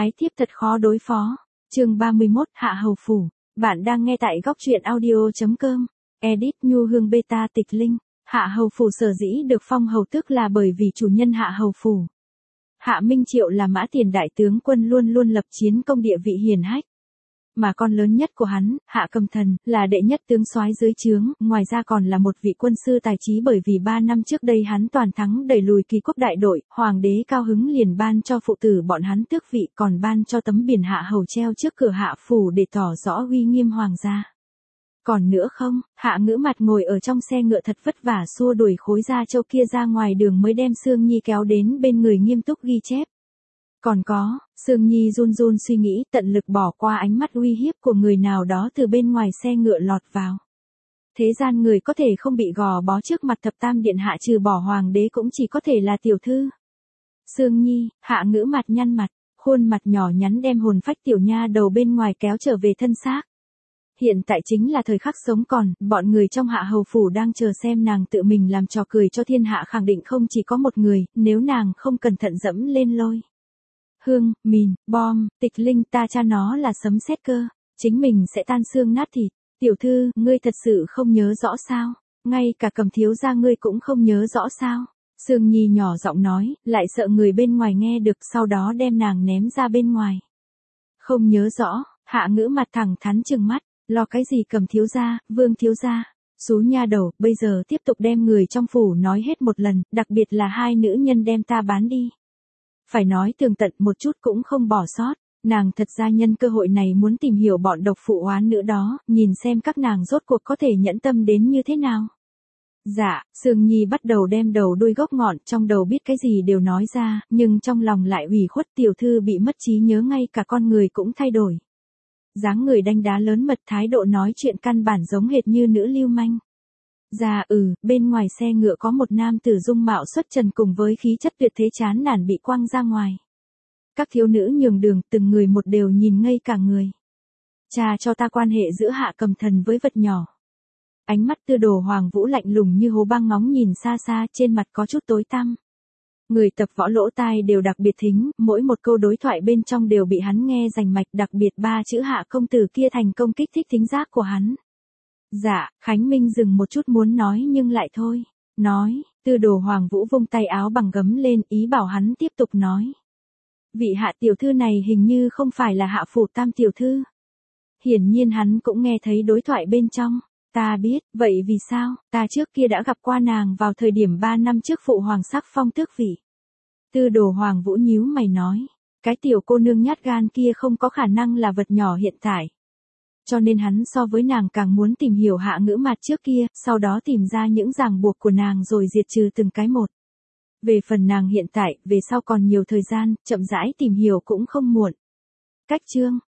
Ái thiếp thật khó đối phó. Chương 31, Hạ Hầu Phủ. Bạn đang nghe tại góc truyện audio.com. Edit Nhu Hương Beta Tịch Linh. Hạ Hầu Phủ sở dĩ được phong hầu tước là bởi vì chủ nhân Hạ Hầu Phủ. Hạ Minh Triệu là Mã Tiền đại tướng quân luôn luôn lập chiến công, địa vị hiển hách. Mà con lớn nhất của hắn, Hạ Cầm Thần, là đệ nhất tướng soái dưới trướng, ngoài ra còn là một vị quân sư tài trí, bởi vì 3 năm trước đây hắn toàn thắng đẩy lùi Kỳ Quốc đại đội, hoàng đế cao hứng liền ban cho phụ tử bọn hắn tước vị, còn ban cho tấm biển Hạ Hầu treo trước cửa Hạ Phủ để tỏ rõ uy nghiêm hoàng gia. Còn nữa không, Hạ Ngữ Mặt ngồi ở trong xe ngựa thật vất vả xua đuổi khối gia châu kia ra ngoài đường mới đem Sương Nhi kéo đến bên người nghiêm túc ghi chép. Còn có, Sương Nhi run run suy nghĩ, tận lực bỏ qua ánh mắt uy hiếp của người nào đó từ bên ngoài xe ngựa lọt vào. Thế gian người có thể không bị gò bó trước mặt thập tam điện hạ trừ bỏ hoàng đế cũng chỉ có thể là tiểu thư. Sương Nhi, Hạ Ngữ Mặt nhăn mặt, khuôn mặt nhỏ nhắn đem hồn phách tiểu nha đầu bên ngoài kéo trở về thân xác. Hiện tại chính là thời khắc sống còn, bọn người trong Hạ Hầu Phủ đang chờ xem nàng tự mình làm trò cười cho thiên hạ, khẳng định không chỉ có một người, nếu nàng không cẩn thận dẫm lên lôi. Hương, mìn, bom, Tịch Linh, ta cha nó là sấm sét cơ, chính mình sẽ tan xương nát thịt. Tiểu thư, ngươi thật sự không nhớ rõ sao? Ngay cả Cầm thiếu gia ngươi cũng không nhớ rõ sao? Sương Nhi nhỏ giọng nói, lại sợ người bên ngoài nghe được, sau đó đem nàng ném ra bên ngoài. Không nhớ rõ, Hạ Ngữ Mặt thẳng thắn trừng mắt, lo cái gì Cầm thiếu gia, Vương thiếu gia? Xú nha đầu, bây giờ tiếp tục đem người trong phủ nói hết một lần, đặc biệt là hai nữ nhân đem ta bán đi. Phải nói tường tận, một chút cũng không bỏ sót. Nàng thật ra nhân cơ hội này muốn tìm hiểu bọn độc phụ oán nữa đó, nhìn xem các nàng rốt cuộc có thể nhẫn tâm đến như thế nào. Dạ, Sương Nhi bắt đầu đem đầu đuôi gốc ngọn, trong đầu biết cái gì đều nói ra, nhưng trong lòng lại ủy khuất, tiểu thư bị mất trí nhớ, ngay cả con người cũng thay đổi. Dáng người đanh đá lớn mật, thái độ nói chuyện căn bản giống hệt như nữ lưu manh. Dạ bên ngoài xe ngựa có một nam tử dung mạo xuất trần cùng với khí chất tuyệt thế chán nản bị quăng ra ngoài. Các thiếu nữ nhường đường, từng người một đều nhìn ngây cả người. Cha cho ta quan hệ giữa Hạ Cầm Thần với vật nhỏ. Ánh mắt Tư Đồ Hoàng Vũ lạnh lùng như hố băng, ngóng nhìn xa xa, trên mặt có chút tối tăm. Người tập võ lỗ tai đều đặc biệt thính, mỗi một câu đối thoại bên trong đều bị hắn nghe rành mạch, đặc biệt 3 chữ Hạ công tử kia thành công kích thích thính giác của hắn. Dạ, Khánh Minh dừng một chút muốn nói nhưng lại thôi. Nói, Tư Đồ Hoàng Vũ vung tay áo bằng gấm lên, ý bảo hắn tiếp tục nói. Vị Hạ tiểu thư này hình như không phải là Hạ Phủ tam tiểu thư. Hiển nhiên hắn cũng nghe thấy đối thoại bên trong. Ta biết, vậy vì sao, ta trước kia đã gặp qua nàng vào thời điểm 3 năm trước phụ hoàng sắc phong tước vị. Tư Đồ Hoàng Vũ nhíu mày nói, cái tiểu cô nương nhát gan kia không có khả năng là vật nhỏ hiện tại. Cho nên hắn so với nàng càng muốn tìm hiểu Hạ Ngữ Mặt trước kia, sau đó tìm ra những ràng buộc của nàng rồi diệt trừ từng cái một. Về phần nàng hiện tại, về sau còn nhiều thời gian, chậm rãi tìm hiểu cũng không muộn. Cách chương,